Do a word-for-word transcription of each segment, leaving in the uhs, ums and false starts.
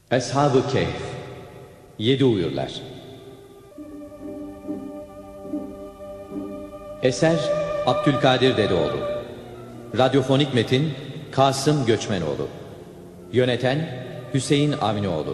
Eshab-ı Kehf, Yedi Uyurlar. Eser Abdülkadir Dedeoğlu. Radyofonik metin Kasım Göçmenoğlu. Yöneten Hüseyin Avnioğlu.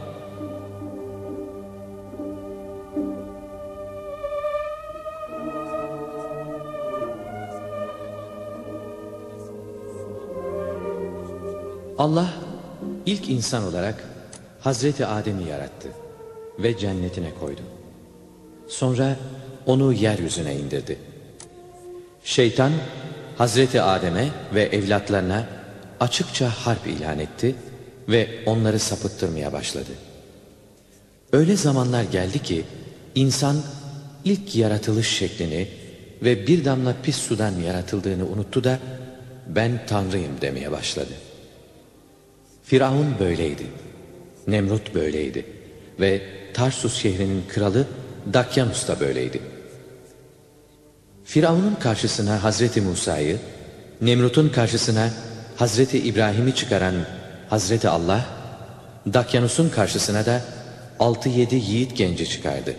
Allah ilk insan olarak Hazreti Adem'i yarattı ve cennetine koydu. Sonra onu yeryüzüne indirdi. Şeytan Hazreti Adem'e ve evlatlarına açıkça harp ilan etti ve onları sapıttırmaya başladı. Öyle zamanlar geldi ki insan ilk yaratılış şeklini ve bir damla pis sudan yaratıldığını unuttu da ben Tanrıyım demeye başladı. Firavun böyleydi, Nemrut böyleydi ve Tarsus şehrinin kralı Dakyanus da böyleydi. Firavun'un karşısına Hazreti Musa'yı, Nemrut'un karşısına Hazreti İbrahim'i çıkaran Hazreti Allah, Dakyanus'un karşısına da altı yedi yiğit genci çıkardı.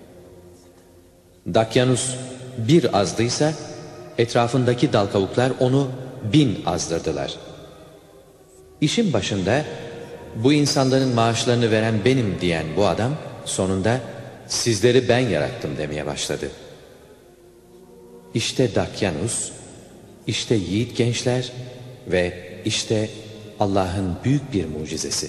Dakyanus bir azdıysa etrafındaki dal kavuklar onu bin azdırdılar. İşin başında bu insanların maaşlarını veren benim diyen bu adam sonunda sizleri ben yarattım demeye başladı. İşte Dakyanus, işte yiğit gençler ve işte Allah'ın büyük bir mucizesi.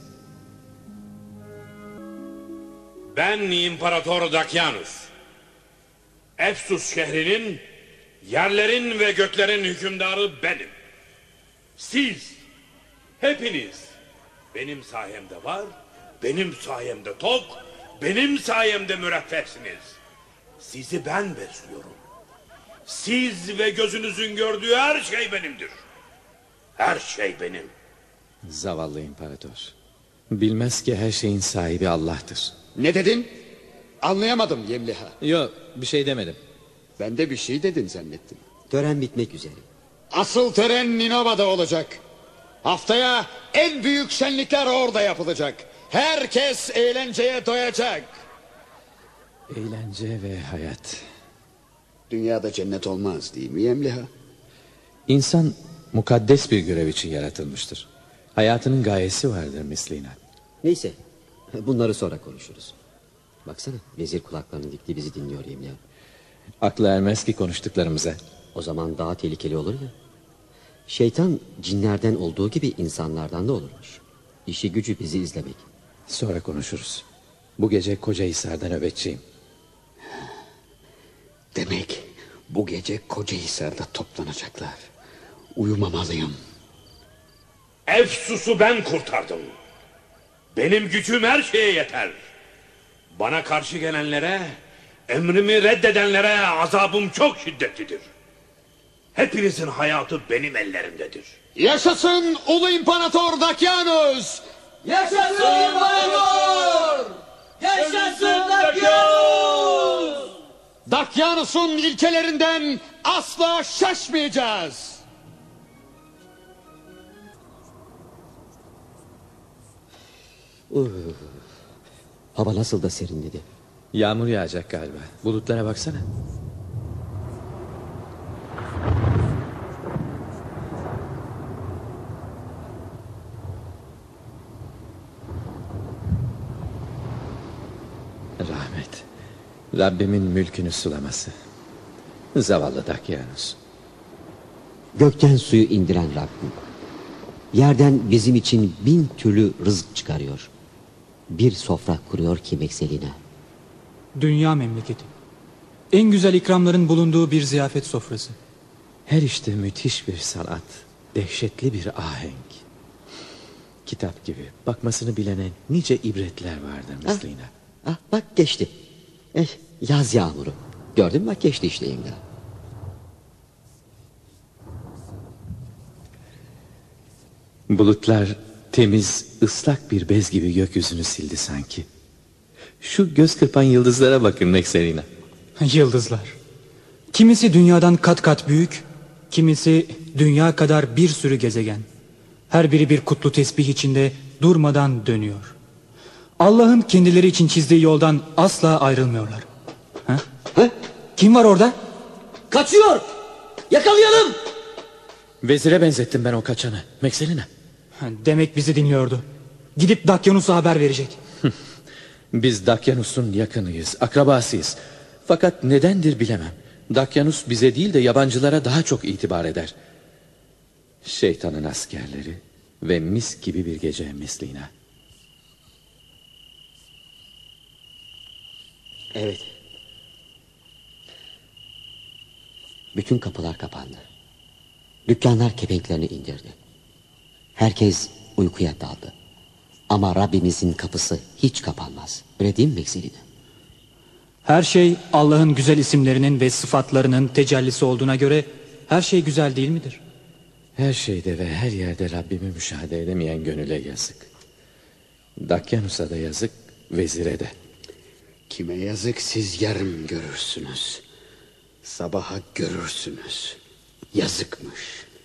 Ben İmparator Dakyanus. Efsus şehrinin, yerlerin ve göklerin hükümdarı benim. Siz, hepiniz benim sayemde var, benim sayemde tok, benim sayemde müreffehsiniz. Sizi ben besliyorum. Siz ve gözünüzün gördüğü her şey benimdir. Her şey benim. Zavallı imparator. Bilmez ki her şeyin sahibi Allah'tır. Ne dedin? Anlayamadım Yemliha. Yok, bir şey demedim. Ben de bir şey dedin zannettim. Tören bitmek üzere. Asıl tören Ninova'da olacak. Haftaya en büyük şenlikler orada yapılacak. Herkes eğlenceye doyacak. Eğlence ve hayat. Dünyada cennet olmaz değil mi Yemliha? İnsan mukaddes bir görev için yaratılmıştır. Hayatının gayesi vardır mislina. Neyse, bunları sonra konuşuruz. Baksana, vezir kulaklarını dikti, bizi dinliyor Yemliha. Aklı ermez ki konuştuklarımıza. O zaman daha tehlikeli olur ya. Şeytan cinlerden olduğu gibi insanlardan da olurmuş. İşi gücü bizi izlemek. Sonra konuşuruz. Bu gece Kocahisar'da nöbetçiyim. Demek bu gece Kocahisar'da toplanacaklar. Uyumamalıyım. Efsus'u ben kurtardım. Benim gücüm her şeye yeter. Bana karşı gelenlere, emrimi reddedenlere azabım çok şiddetlidir. Hepinizin hayatı benim ellerimdedir. Yaşasın Ulu İmparator Dakyanus! Yaşasın İmparator! Yaşasın Dakyanus! Dakyanus'un ilkelerinden asla şaşmayacağız. Uh, hava nasıl da serinledi. Yağmur yağacak galiba. Bulutlara baksana. Rahmet. Rabbimin mülkünü sulaması. Zavallı Dakyanus. Gökten suyu indiren Rabbim. Yerden bizim için bin türlü rızık çıkarıyor. Bir sofra kuruyor ki mekseline. Dünya memleketi. En güzel ikramların bulunduğu bir ziyafet sofrası. Her işte müthiş bir sanat, dehşetli bir ahenk. Kitap gibi bakmasını bilene nice ibretler vardır mislina. Ah, ah, bak geçti. Eh, yaz yağmuru. Gördün mü, bak geçti işte Yemliha. Bulutlar temiz, ıslak bir bez gibi gökyüzünü sildi sanki. Şu göz kırpan yıldızlara bakın Nekserina. Yıldızlar. Kimisi dünyadan kat kat büyük, kimisi dünya kadar bir sürü gezegen. Her biri bir kutlu tesbih içinde durmadan dönüyor. Allah'ın kendileri için çizdiği yoldan asla ayrılmıyorlar. Ha? Ha? Kim var orada? Kaçıyor. Yakalayalım. Vezire benzettim ben o kaçanı. Mekselina. Ha, demek bizi dinliyordu. Gidip Dakyanus'a haber verecek. Biz Dakyanus'un yakınıyız, akrabasıyız. Fakat nedendir bilemem. Dakyanus bize değil de yabancılara daha çok itibar eder. Şeytanın askerleri ve mis gibi bir gece Meslina. Evet. Bütün kapılar kapandı. Dükkanlar kepenklerini indirdi. Herkes uykuya daldı. Ama Rabbimizin kapısı hiç kapanmaz. Öyle değil mi Mekselina? Her şey Allah'ın güzel isimlerinin ve sıfatlarının tecellisi olduğuna göre her şey güzel değil midir? Her şeyde ve her yerde Rabbimi müşahede edemeyen gönüle yazık. Dakyanus'a da yazık, vezire de. Kime yazık siz yarın görürsünüz. Sabaha görürsünüz. Yazıkmış.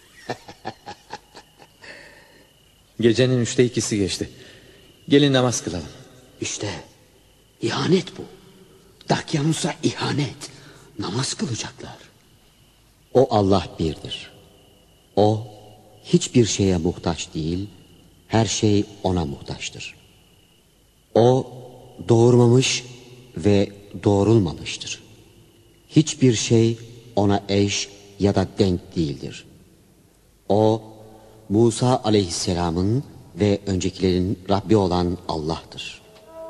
Gecenin üçte ikisi geçti. Gelin namaz kılalım. İşte ihanet bu. Dakyanus'a ihanet. Namaz kılacaklar. O Allah birdir. O hiçbir şeye muhtaç değil, her şey ona muhtaçtır. O doğurmamış ve doğrulmamıştır. Hiçbir şey ona eş ya da denk değildir. O Musa aleyhisselamın ve öncekilerin Rabbi olan Allah'tır.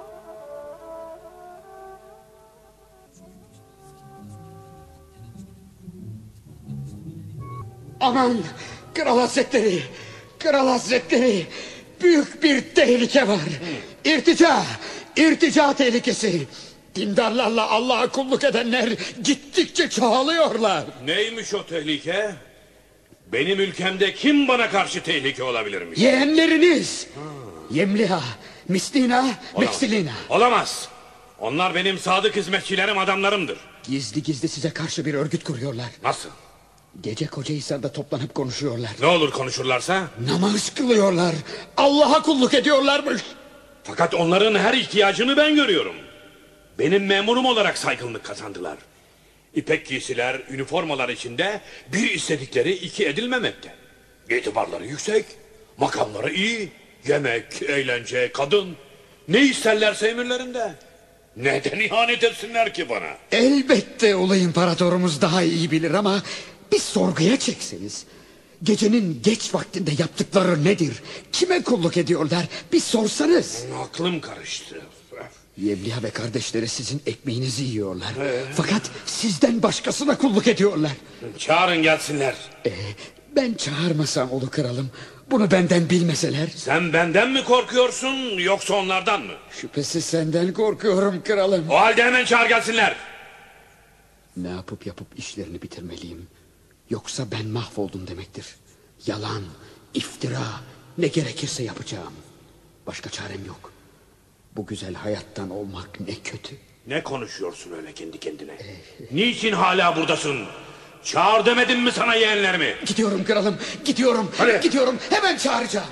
Aman Kral Hazretleri, Kral Hazretleri, büyük bir tehlike var. İrtica, irtica tehlikesi. Dindarlarla Allah'a kulluk edenler gittikçe çoğalıyorlar. Neymiş o tehlike? Benim ülkemde kim bana karşı tehlike olabilirmiş? Yeğenleriniz. Ha. Yemliha, Mislina, Mekselina. Olamaz. Onlar benim sadık hizmetçilerim, adamlarımdır. Gizli gizli size karşı bir örgüt kuruyorlar. Nasıl? Gece Kocahisar'da toplanıp konuşuyorlar. Ne olur konuşurlarsa? Namaz kılıyorlar. Allah'a kulluk ediyorlarmış. Fakat onların her ihtiyacını ben görüyorum. Benim memurum olarak saygınlık kazandılar. İpek giysiler, üniformalar içinde bir istedikleri iki edilmemekte. İtibarları yüksek, makamları iyi, yemek, eğlence, kadın. Ne isterlerse emirlerinde. Neden ihanet etsinler ki bana? Elbette ulu imparatorumuz daha iyi bilir ama bir sorguya çekseniz. Gecenin geç vaktinde yaptıkları nedir? Kime kulluk ediyorlar? Bir sorsanız. Aklım karıştı. Yemliha ve kardeşleri sizin ekmeğinizi yiyorlar. Ee? Fakat sizden başkasına kulluk ediyorlar. Çağırın gelsinler. Ee, ben çağırmasam ulu kralım, bunu benden bilmeseler. Sen benden mi korkuyorsun yoksa onlardan mı? Şüphesiz senden korkuyorum kralım. O halde hemen çağır gelsinler. Ne yapıp yapıp işlerini bitirmeliyim. Yoksa ben mahvoldum demektir. Yalan, iftira, ne gerekirse yapacağım. Başka çarem yok. Bu güzel hayattan olmak ne kötü. Ne konuşuyorsun öyle kendi kendine? Niçin hala buradasın? Çağır demedim mi sana yeğenlerimi? Gidiyorum kralım, gidiyorum. Hadi. Gidiyorum, hemen çağıracağım.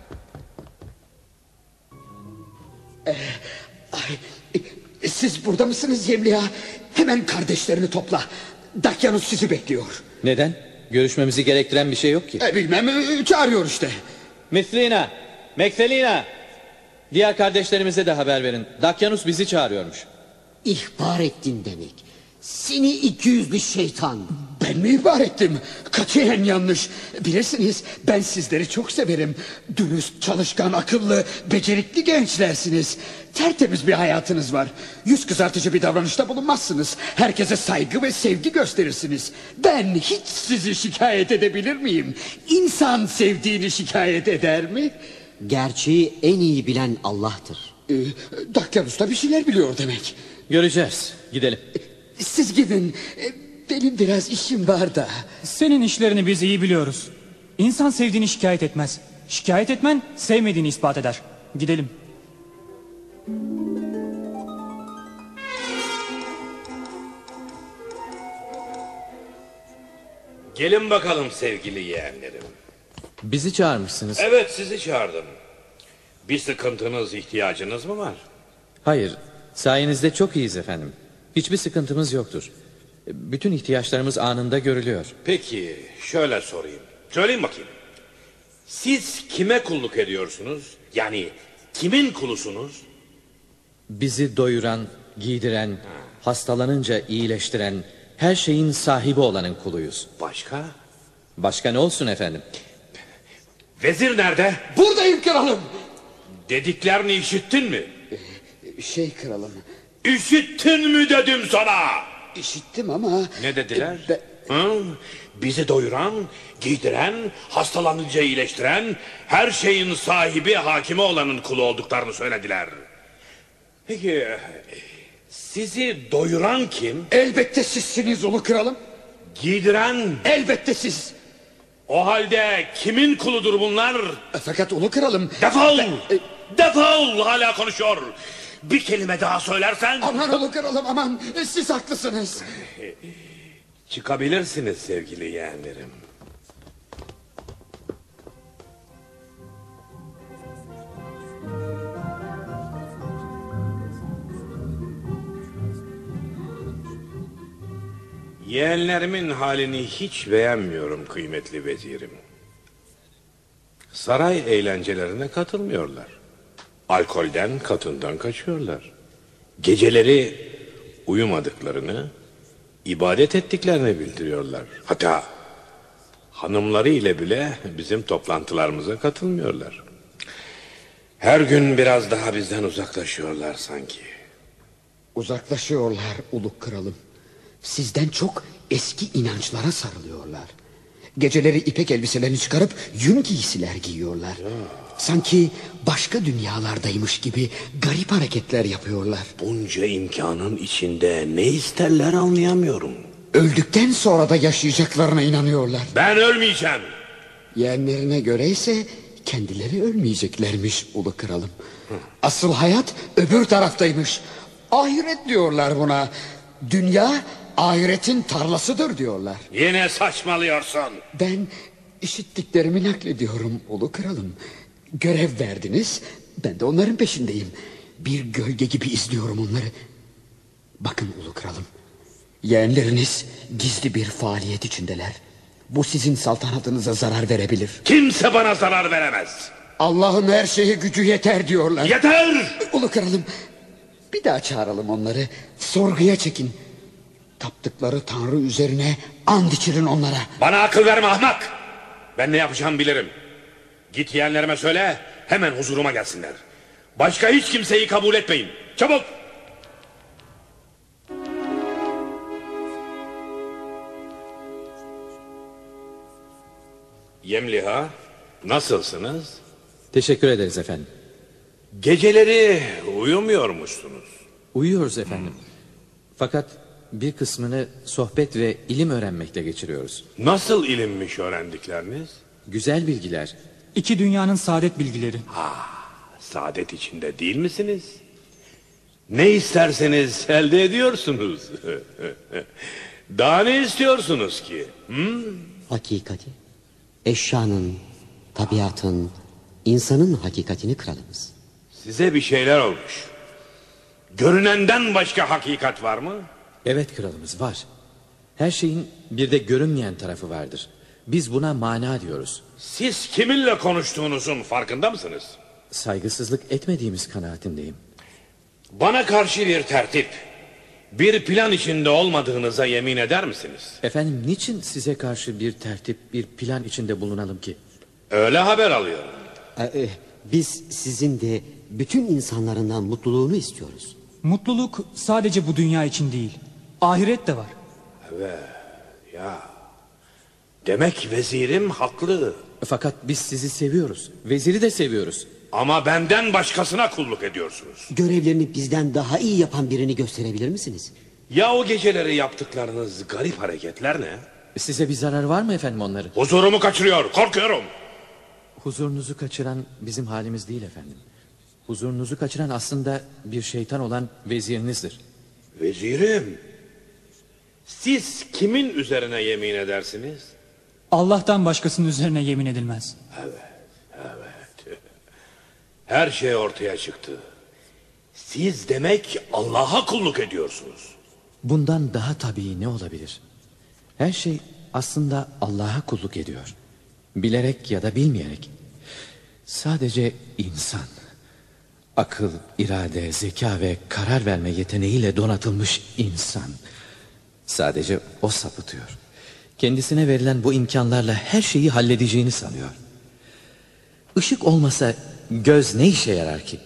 Ee, ay, siz burada mısınız Yemliha? Hemen kardeşlerini topla. Dakyanus sizi bekliyor. Neden? Görüşmemizi gerektiren bir şey yok ki. E, bilmem, çağırıyor işte. Mislina, Mekselina. Diğer kardeşlerimize de haber verin. Dakyanus bizi çağırıyormuş. İhbar ettin demek. Seni iki yüzlü şeytan. Ben mi ihbar ettim? Katiyen yanlış. Bilirsiniz ben sizleri çok severim. Dürüst, çalışkan, akıllı, becerikli gençlersiniz. Tertemiz bir hayatınız var. Yüz kızartıcı bir davranışta bulunmazsınız. Herkese saygı ve sevgi gösterirsiniz. Ben hiç sizi şikayet edebilir miyim? İnsan sevdiğini şikayet eder mi? Gerçeği en iyi bilen Allah'tır. Ee, Dakyanus da bir şeyler biliyor demek. Göreceğiz. Gidelim. Siz gidin. Benim biraz işim var da. Senin işlerini biz iyi biliyoruz. İnsan sevdiğini şikayet etmez. Şikayet etmen sevmediğini ispat eder. Gidelim. Gelin bakalım sevgili yeğenlerim. Bizi çağırmışsınız. Evet, sizi çağırdım. Bir sıkıntınız, ihtiyacınız mı var? Hayır, sayenizde çok iyiyiz efendim. Hiçbir sıkıntımız yoktur. Bütün ihtiyaçlarımız anında görülüyor. Peki şöyle sorayım. Söyleyin bakayım. Siz kime kulluk ediyorsunuz? Yani kimin kulusunuz? Bizi doyuran, giydiren, hastalanınca iyileştiren, her şeyin sahibi olanın kuluyuz. Başka? Başka ne olsun efendim? Vezir nerede? Buradayım kralım. Dediklerini işittin mi? Şey kralım, İşittin mi dedim sana? işittim ama... Ne dediler? E, be- Hı? Bizi doyuran, giydiren, hastalanınca iyileştiren, her şeyin sahibi, hakimi olanın kulu olduklarını söylediler. Peki sizi doyuran kim? Elbette sizsiniz ulu kralım. Giydiren? Elbette siz. O halde kimin kuludur bunlar? E, Fakat ulu kralım... Defol! Ben- e, Defol! Hala konuşuyor. Bir kelime daha söylersen... Aman ulu kralım aman, e, siz haklısınız. Çıkabilirsiniz sevgili yeğenlerim. Yeğenlerimin halini hiç beğenmiyorum kıymetli vezirim. Saray eğlencelerine katılmıyorlar. Alkolden, katından kaçıyorlar. Geceleri uyumadıklarını, ibadet ettiklerini bildiriyorlar. Hatta hanımları ile bile bizim toplantılarımıza katılmıyorlar. Her gün biraz daha bizden uzaklaşıyorlar sanki. Uzaklaşıyorlar ulu kralım. Sizden çok eski inançlara sarılıyorlar. Geceleri ipek elbiselerini çıkarıp yün giysiler giyiyorlar. Ya. Sanki başka dünyalardaymış gibi garip hareketler yapıyorlar. Bunca imkanın içinde ne isterler anlayamıyorum. Öldükten sonra da yaşayacaklarına inanıyorlar. Ben ölmeyeceğim. Yeğenlerine göre ise kendileri ölmeyeceklermiş ulu kralım. Hı. Asıl hayat öbür taraftaymış. Ahiret diyorlar buna. Dünya ahiretin tarlasıdır diyorlar. Yine saçmalıyorsun. Ben işittiklerimi naklediyorum ulu kralım. Görev verdiniz, ben de onların peşindeyim. Bir gölge gibi izliyorum onları. Bakın ulu kralım, yeğenleriniz gizli bir faaliyet içindeler. Bu sizin saltanatınıza zarar verebilir. Kimse bana zarar veremez. Allah'ın her şeye gücü yeter diyorlar. Yeter! Ulu kralım, bir daha çağıralım onları. Sorguya çekin. Taptıkları tanrı üzerine and içirin onlara. Bana akıl verme ahmak. Ben ne yapacağımı bilirim. Git yeğenlerime söyle, hemen huzuruma gelsinler. Başka hiç kimseyi kabul etmeyin. Çabuk! Yemliha, nasılsınız? Teşekkür ederiz efendim. Geceleri uyumuyormuşsunuz. Uyuyoruz efendim. Fakat bir kısmını sohbet ve ilim öğrenmekle geçiriyoruz. Nasıl ilimmiş öğrendikleriniz? Güzel bilgiler. İki dünyanın saadet bilgileri. Ha, saadet içinde değil misiniz? Ne isterseniz elde ediyorsunuz. Daha ne istiyorsunuz ki? Hmm? Hakikati, eşyanın, tabiatın, insanın hakikatini kralımız. Size bir şeyler olmuş. Görünenden başka hakikat var mı? Evet kralımız, var. Her şeyin bir de görünmeyen tarafı vardır. Biz buna mana diyoruz. Siz kiminle konuştuğunuzun farkında mısınız? Saygısızlık etmediğimiz kanaatindeyim. Bana karşı bir tertip, bir plan içinde olmadığınıza yemin eder misiniz? Efendim, niçin size karşı bir tertip, bir plan içinde bulunalım ki? Öyle haber alıyorum. Ee, biz sizin de bütün insanlarından mutluluğunu istiyoruz. Mutluluk sadece bu dünya için değil, ahiret de var. Evet, ya. Demek vezirim haklı. Fakat biz sizi seviyoruz. Veziri de seviyoruz. Ama benden başkasına kulluk ediyorsunuz. Görevlerini bizden daha iyi yapan birini gösterebilir misiniz? Ya o geceleri yaptıklarınız garip hareketler ne? Size bir zarar var mı efendim onları? Huzurumu kaçırıyor, korkuyorum. Huzurunuzu kaçıran bizim halimiz değil efendim. Huzurunuzu kaçıran aslında bir şeytan olan vezirinizdir. Vezirim, siz kimin üzerine yemin edersiniz? Allah'tan başkasının üzerine yemin edilmez. Evet, evet. Her şey ortaya çıktı. Siz demek Allah'a kulluk ediyorsunuz. Bundan daha tabii ne olabilir? Her şey aslında Allah'a kulluk ediyor. Bilerek ya da bilmeyerek. Sadece insan, akıl, irade, zeka ve karar verme yeteneğiyle donatılmış insan. Sadece o sapıtıyor. Kendisine verilen bu imkanlarla her şeyi halledeceğini sanıyor. Işık olmasa göz ne işe yarar ki?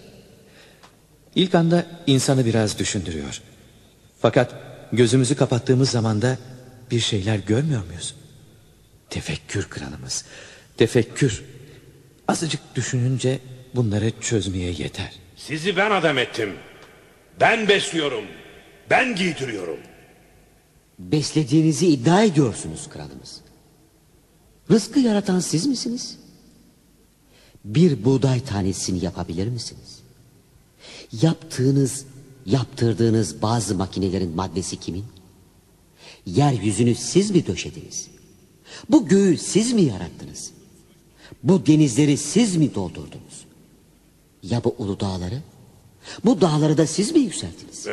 İlk anda insanı biraz düşündürüyor. Fakat gözümüzü kapattığımız zaman da bir şeyler görmüyor muyuz? Tefekkür kralımız. Tefekkür. Azıcık düşününce bunları çözmeye yeter. Sizi ben adam ettim. Ben besliyorum. Ben giydiriyorum. Beslediğinizi iddia ediyorsunuz kralımız. Rızkı yaratan siz misiniz? Bir buğday tanesini yapabilir misiniz? Yaptığınız, yaptırdığınız bazı makinelerin maddesi kimin? Yeryüzünü siz mi döşediniz? Bu göğü siz mi yarattınız? Bu denizleri siz mi doldurdunuz? Ya bu ulu dağları? Bu dağları da siz mi yükselttiniz?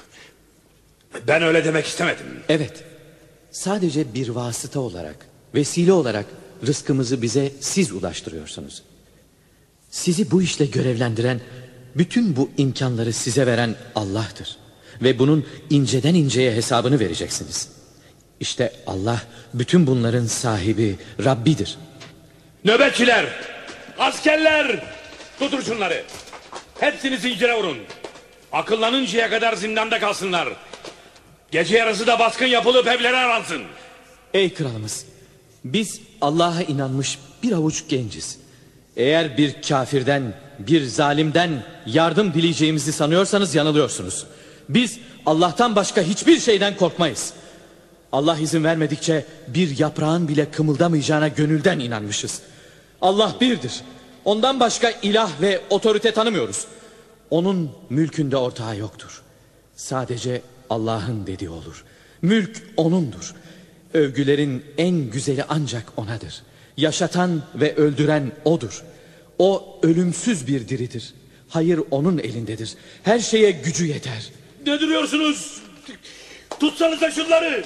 Ben öyle demek istemedim. Evet, sadece bir vasıta olarak, vesile olarak rızkımızı bize siz ulaştırıyorsunuz. Sizi bu işle görevlendiren, bütün bu imkanları size veren Allah'tır. Ve bunun inceden inceye hesabını vereceksiniz. İşte Allah bütün bunların sahibi, Rabbidir. Nöbetçiler, askerler, tutun şunları. Hepsini zincire vurun. Akıllanıncaya kadar zindanda kalsınlar. Gece yarısı da baskın yapılıp evleri aransın. Ey kralımız, biz Allah'a inanmış bir avuç genciz. Eğer bir kafirden, bir zalimden yardım dileyeceğimizi sanıyorsanız yanılıyorsunuz. Biz Allah'tan başka hiçbir şeyden korkmayız. Allah izin vermedikçe bir yaprağın bile kımıldamayacağına gönülden inanmışız. Allah birdir. Ondan başka ilah ve otorite tanımıyoruz. Onun mülkünde ortağı yoktur. Sadece Allah'ın dediği olur. Mülk O'nundur. Övgülerin en güzeli ancak O'nadır. Yaşatan ve öldüren O'dur. O ölümsüz bir diridir. Hayır O'nun elindedir. Her şeye gücü yeter. Ne duruyorsunuz? Tutsanıza şunları.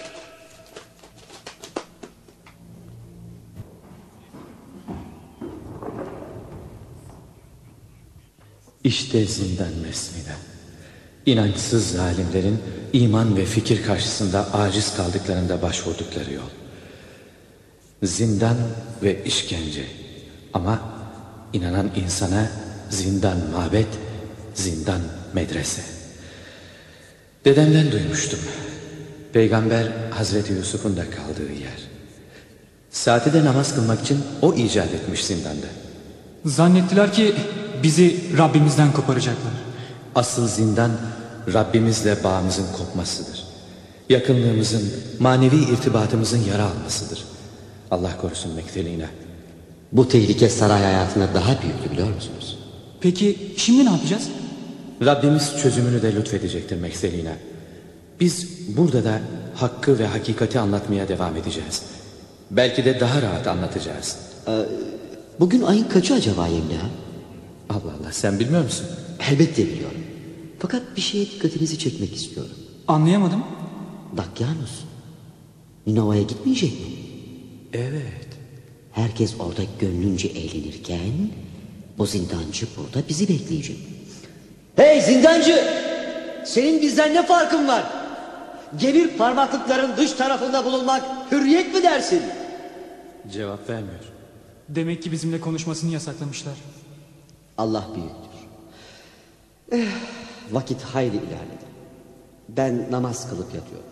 İşte zindan mesnide. İnançsız zalimlerin iman ve fikir karşısında aciz kaldıklarında başvurdukları yol. Zindan ve işkence. Ama inanan insana zindan mabet, zindan medrese. Dedemden duymuştum. Peygamber Hazreti Yusuf'un da kaldığı yer. Saati de namaz kılmak için o icat etmiş zindanda. Zannettiler ki bizi Rabbimizden koparacaklar. Asıl zindan Rabbimizle bağımızın kopmasıdır. Yakınlığımızın, manevi irtibatımızın yara almasıdır. Allah korusun Mektelina. Bu tehlike saray hayatına daha büyüktü biliyor musunuz? Peki şimdi ne yapacağız? Rabbimiz çözümünü de lütfedecektir Mektelina. Biz burada da hakkı ve hakikati anlatmaya devam edeceğiz. Belki de daha rahat anlatacağız. Ee, bugün ayın kaçı acaba Yemla? Allah Allah, sen bilmiyor musun? Elbette biliyorum. Fakat bir şeye dikkatinizi çekmek istiyorum. Anlayamadım. Dakyanus, Ninova'ya gitmeyecek mi? Evet. Herkes orada gönlünce eğlenirken o zindancı burada bizi bekleyecek. Hey zindancı! Senin bizden ne farkın var? Gemir parmaklıkların dış tarafında bulunmak hürriyet mi dersin? Cevap vermiyor. Demek ki bizimle konuşmasını yasaklamışlar. Allah büyüktür. Eh, vakit hayli ilerledi. Ben namaz kılıp yatıyorum.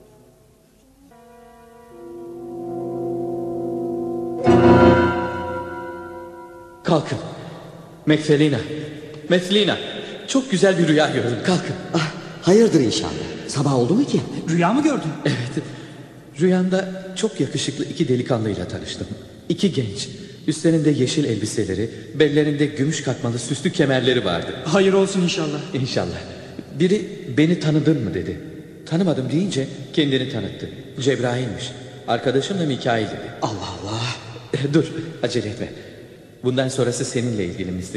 Kalkın. Mekfelina. Metlina. Çok güzel bir rüya gördüm. Kalkın. Ah, hayırdır inşallah. Sabah oldu mu ki? Rüya mı gördün? Evet. Rüyamda çok yakışıklı iki delikanlıyla tanıştım. İki genç. Üstlerinde yeşil elbiseleri, bellerinde gümüş katmalı süslü kemerleri vardı. Hayır olsun inşallah. İnşallah. Biri beni tanıdın mı dedi. Tanımadım deyince kendini tanıttı. Cebrail'miş. Arkadaşım da Mikail dedi. Allah Allah. Dur, acele etme. Bundan sonrası seninle ilgili Mislina.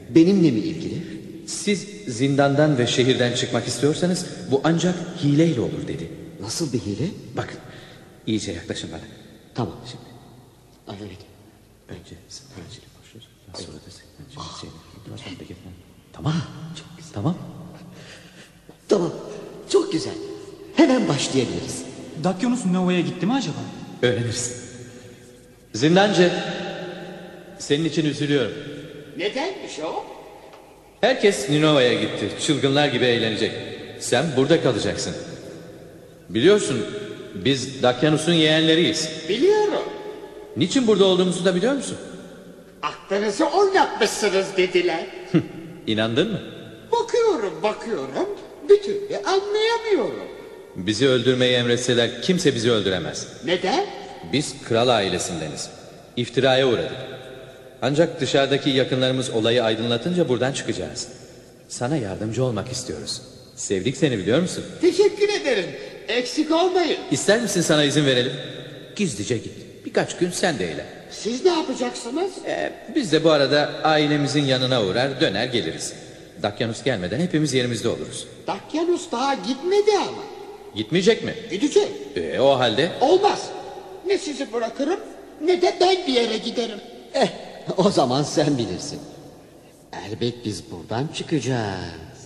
Benimle mi ilgili? Siz zindandan ve şehirden çıkmak istiyorsanız bu ancak hileyle olur dedi. Nasıl bir hile? Bakın, iyice yaklaşın bana. Tamam şimdi. Ay, evet. Önce zindancılık başlıyoruz. Sonra da zindancılık. Şey, tamam. Çok güzel. Tamam. Tamam. Çok güzel. Hemen başlayabiliriz. Dakyanus Nova'ya gitti mi acaba? Öğreniriz. Zindancı, senin için üzülüyorum. Nedenmiş o? Herkes Ninova'ya gitti. Çılgınlar gibi eğlenecek. Sen burada kalacaksın. Biliyorsun, biz Dakyanus'un yeğenleriyiz. Biliyorum. Niçin burada olduğumuzu da biliyor musun? Aklınızı oynatmışsınız dediler. İnandın mı? Bakıyorum bakıyorum bir türlü anlayamıyorum. Bizi öldürmeyi emretseler kimse bizi öldüremez. Neden? Biz kral ailesindeniz. İftiraya uğradık. Ancak dışarıdaki yakınlarımız olayı aydınlatınca buradan çıkacağız. Sana yardımcı olmak istiyoruz. Sevdik seni, biliyor musun? Teşekkür ederim. Eksik olmayın. İster misin sana izin verelim? Gizlice git. Birkaç gün sen de eğlen. Siz ne yapacaksınız? Ee, biz de bu arada ailemizin yanına uğrar döner geliriz. Dakyanus gelmeden hepimiz yerimizde oluruz. Dakyanus daha gitmedi ama. Gitmeyecek mi? Gidecek. Ee, o halde Olmaz. Ne sizi bırakırım ne de ben bir yere giderim. Eh, o zaman sen bilirsin. Elbet biz buradan çıkacağız.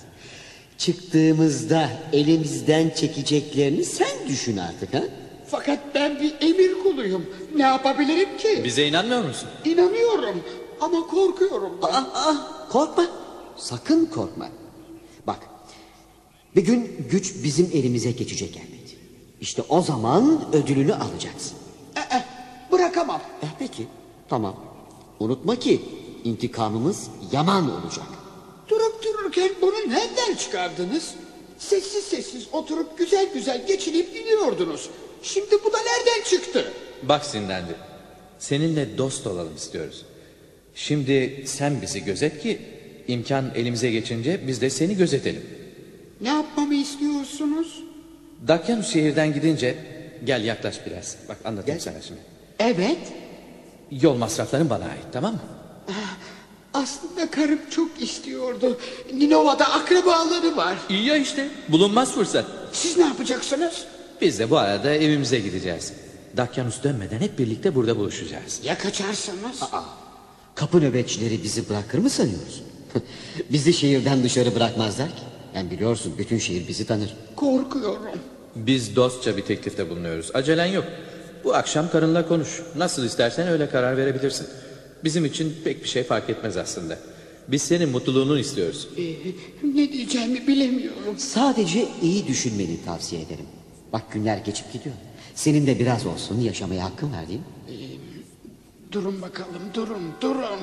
Çıktığımızda elimizden çekeceklerini sen düşün artık ha? Fakat ben bir emir kuluyum. Ne yapabilirim ki? bize inanmıyor musun? İnanıyorum ama korkuyorum da. Aa, aa, korkma. Sakın korkma. Bak, bir gün güç bizim elimize geçecek elbet. İşte o zaman ödülünü alacaksın. Ee, bırakamam. Eh, peki, tamam. Unutma ki intikamımız yaman olacak. Durup dururken bunu nereden çıkardınız? Sessiz sessiz oturup güzel güzel geçinip gidiyordunuz. Şimdi bu da nereden çıktı? Bak Zindancı, seninle dost olalım istiyoruz. Şimdi sen bizi gözet ki imkan elimize geçince biz de seni gözetelim. Ne yapmamı istiyorsunuz? Dakyanus şehirden gidince gel yaklaş biraz. Bak anlatayım sana şimdi. Evet. Yol masrafların bana ait, tamam mı? Aslında karım çok istiyordu. Ninova'da akrabaları var. İyi ya işte, bulunmaz fırsat. Siz ne yapacaksınız? Biz de bu arada evimize gideceğiz. Dakyanus dönmeden hep birlikte burada buluşacağız. Ya kaçarsanız? Aa, kapı nöbetçileri bizi bırakır mı sanıyorsun? Bizi şehirden dışarı bırakmazlar ki. Yani biliyorsun bütün şehir bizi tanır. Korkuyorum. Biz dostça bir teklifte bulunuyoruz. Acelen yok. Bu akşam karınla konuş. Nasıl istersen öyle karar verebilirsin. Bizim için pek bir şey fark etmez aslında. Biz senin mutluluğunu istiyoruz. Ee, ne diyeceğimi bilemiyorum. Sadece iyi düşünmeni tavsiye ederim. Bak günler geçip gidiyor. Senin de biraz olsun yaşamaya hakkın var değil mi? Ee, durun bakalım, durun, durun.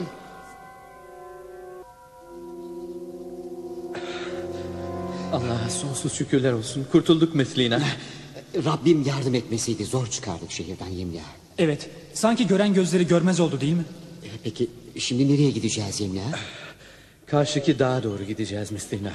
Allah'a sonsuz şükürler olsun. Kurtulduk Meslina. Rabbim yardım etmeseydi zor çıkardık şehirden Yemya. Evet, sanki gören gözleri görmez oldu değil mi? Ee, peki şimdi nereye gideceğiz Yemya? Karşıki dağa doğru gideceğiz Meslina.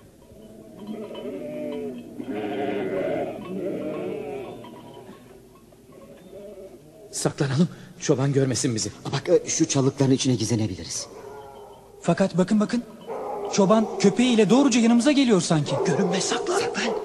Saklanalım. Çoban görmesin bizi. Bak e, şu çalıkların içine gizlenebiliriz. Fakat bakın bakın. Çoban köpeğiyle doğruca yanımıza geliyor sanki. Görünme, saklan.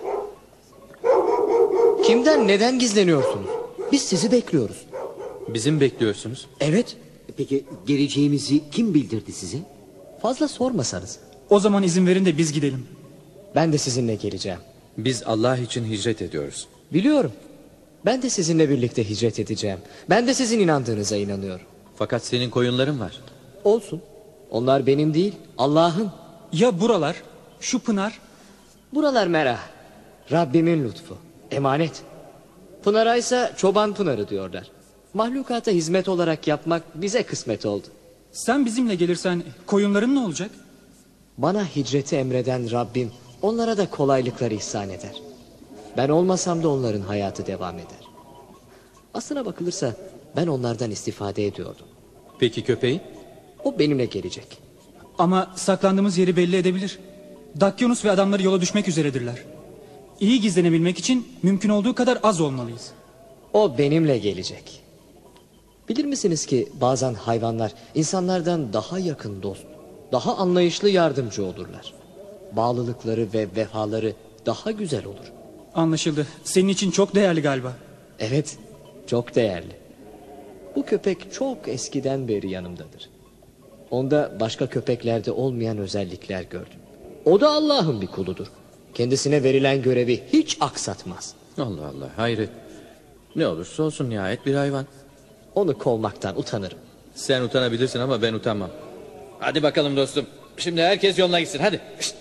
Kimden neden gizleniyorsunuz? Biz sizi bekliyoruz. Bizim bekliyorsunuz. Evet. Peki geleceğimizi kim bildirdi size? Fazla sormasanız. O zaman izin verin de biz gidelim. Ben de sizinle geleceğim. Biz Allah için hicret ediyoruz. Biliyorum. Ben de sizinle birlikte hicret edeceğim. Ben de sizin inandığınıza inanıyorum. Fakat senin koyunların var. Olsun. Onlar benim değil, Allah'ın. Ya buralar, şu pınar? Buralar merah. Rabbimin lütfu. Emanet. Pınar'a ise çoban pınarı diyorlar. Mahlukata hizmet olarak yapmak bize kısmet oldu. Sen bizimle gelirsen koyunların ne olacak? Bana hicreti emreden Rabbim onlara da kolaylıklar ihsan eder. Ben olmasam da onların hayatı devam eder. Aslına bakılırsa ben onlardan istifade ediyordum. Peki köpeğin? O benimle gelecek. Ama saklandığımız yeri belli edebilir. Dakyanus ve adamları yola düşmek üzeredirler. İyi gizlenebilmek için mümkün olduğu kadar az olmalıyız. O benimle gelecek. Bilir misiniz ki bazen hayvanlar insanlardan daha yakın dost, daha anlayışlı yardımcı olurlar. Bağlılıkları ve vefaları daha güzel olur. Anlaşıldı. Senin için çok değerli galiba. Evet, çok değerli. Bu köpek çok eskiden beri yanımdadır. Onda başka köpeklerde olmayan özellikler gördüm. O da Allah'ın bir kuludur. Kendisine verilen görevi hiç aksatmaz. Allah Allah, hayret. Ne olursa olsun nihayet bir hayvan. Onu kovmaktan utanırım. Sen utanabilirsin ama ben utanmam. Hadi bakalım dostum. Şimdi herkes yoluna gitsin, hadi. Şişt.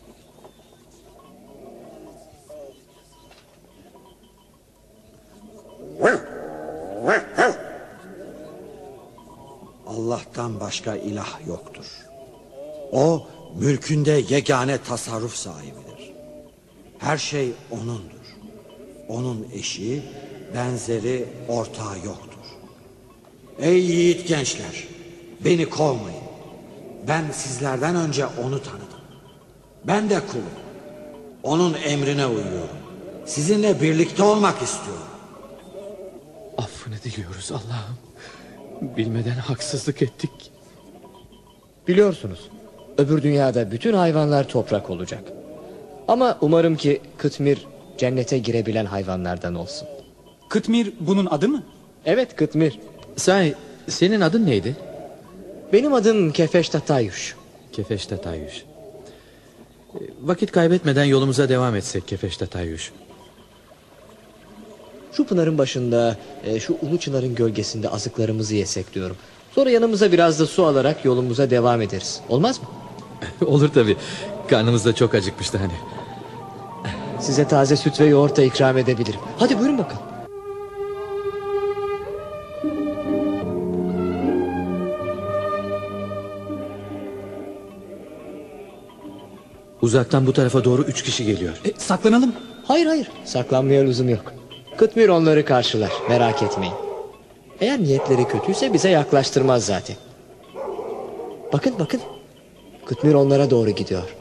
Allah'tan başka ilah yoktur. O mülkünde yegane tasarruf sahibidir. Her şey O'nundur. O'nun eşi, benzeri, ortağı yoktur. Ey yiğit gençler, beni kovmayın. Ben sizlerden önce O'nu tanıdım. Ben de kulum. O'nun emrine uyuyorum. Sizinle birlikte olmak istiyorum. Affını diliyoruz Allah'ım. Bilmeden haksızlık ettik. Biliyorsunuz, öbür dünyada bütün hayvanlar toprak olacak. Ama umarım ki Kıtmir cennete girebilen hayvanlardan olsun. Kıtmir bunun adı mı? Evet, Kıtmir. Sahi, senin adın neydi? Benim adım Kefeş Tatayuş. Kefeş Tatayuş. Vakit kaybetmeden yolumuza devam etsek Kefeş Tatayuş. Şu pınarın başında, e, şu ulu çınarın gölgesinde azıklarımızı yesek diyorum. Sonra yanımıza biraz da su alarak yolumuza devam ederiz. Olmaz mı? Olur tabii. Karnımız da çok acıkmıştı hani. Size taze süt ve yoğurt da ikram edebilirim. Hadi buyurun bakalım. Uzaktan bu tarafa doğru üç kişi geliyor. E, saklanalım. Hayır hayır, saklanmaya lüzum yok. Kıtmir onları karşılar, merak etmeyin. Eğer niyetleri kötüyse bize yaklaştırmaz zaten. Bakın bakın, Kıtmir onlara doğru gidiyor.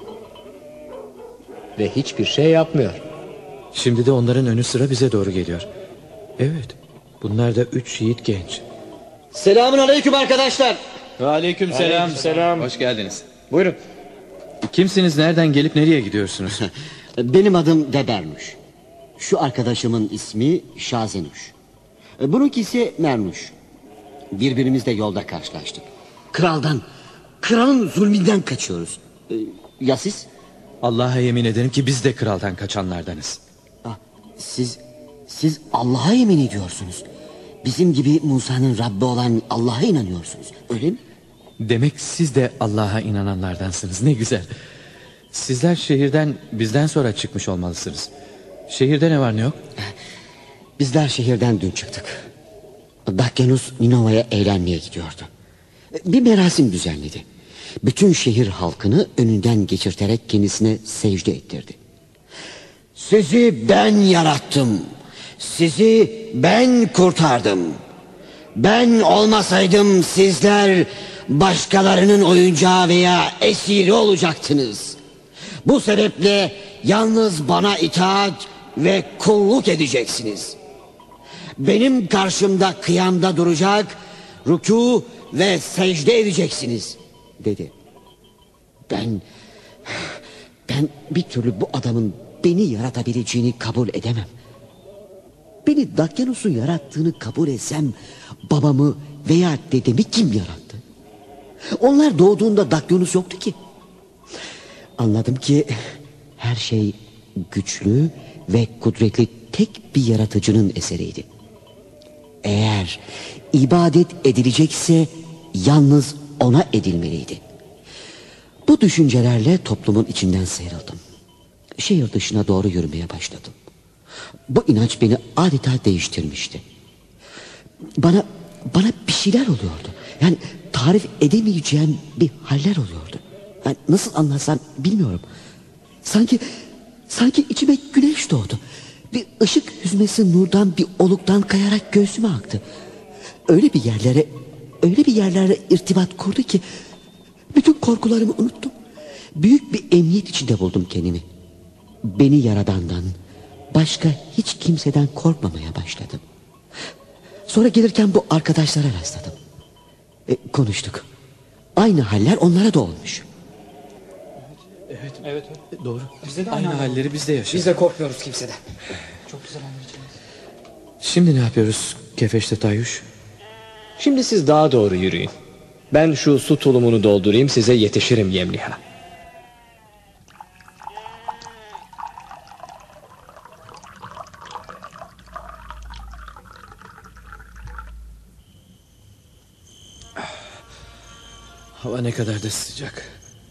Ve hiçbir şey yapmıyor. Şimdi de onların önü sıra bize doğru geliyor. Evet, bunlar da üç yiğit genç. Selamun aleyküm arkadaşlar. Aleyküm selam. Aleykümselam. Hoş geldiniz. Buyurun. Kimsiniz, nereden gelip nereye gidiyorsunuz? Benim adım Debermuş. Şu arkadaşımın ismi Şazenuş. Bununki ise Mernuş. Birbirimizle yolda karşılaştık. Kraldan, kralın zulmünden kaçıyoruz. Ee, Ya siz? Allah'a yemin ederim ki biz de kraldan kaçanlardanız. Ah, siz, siz Allah'a yemin ediyorsunuz. Bizim gibi Musa'nın Rabbi olan Allah'a inanıyorsunuz. Öyle mi? Demek siz de Allah'a inananlardansınız. Ne güzel. Sizler şehirden bizden sonra çıkmış olmalısınız. Şehirde ne var ne yok? Bizler şehirden dün çıktık. Dakyanus Ninova'ya eğlenmeye gidiyordu. Bir merasim düzenledi. Bütün şehir halkını önünden geçirterek kendisine secde ettirdi. Sizi ben yarattım. Sizi ben kurtardım. Ben olmasaydım sizler başkalarının oyuncağı veya esiri olacaktınız. Bu sebeple yalnız bana itaat ve kulluk edeceksiniz. Benim karşımda kıyamda duracak, rükû ve secde edeceksiniz dedi. Ben ben bir türlü bu adamın beni yaratabileceğini kabul edemem. Beni Dakyanus'un yarattığını kabul etsem babamı veya dedemi kim yarattı? Onlar doğduğunda Dakyanus yoktu ki. Anladım ki her şey güçlü ve kudretli tek bir yaratıcının eseriydi. Eğer ibadet edilecekse yalnız ona edilmeliydi. Bu düşüncelerle toplumun içinden sıyrıldım. Şehir dışına doğru yürümeye başladım. Bu inanç beni adeta değiştirmişti. Bana bana bir şeyler oluyordu. Yani tarif edemeyeceğim bir haller oluyordu. Yani nasıl anlatsam bilmiyorum. Sanki sanki içime güneş doğdu. Bir ışık hüzmesi nurdan bir oluktan kayarak göğsüme aktı. Öyle bir yerlere öyle bir yerlere irtibat kurdu ki bütün korkularımı unuttum. Büyük bir emniyet içinde buldum kendimi. Beni yaradandan başka hiç kimseden korkmamaya başladım. Sonra gelirken bu arkadaşlara rastladım. E, konuştuk. Aynı haller onlara da olmuş. Evet, evet, doğru. Bizde de aynı, aynı halleri biz de yaşadık. Biz de korkmuyoruz kimseden. Çok güzel anlayacağız. Şimdi ne yapıyoruz Kefeşte Tayyuş? Şimdi siz daha doğru yürüyün. Ben şu su tulumunu doldurayım, size yetişirim Yemliha. Hava ne kadar da sıcak.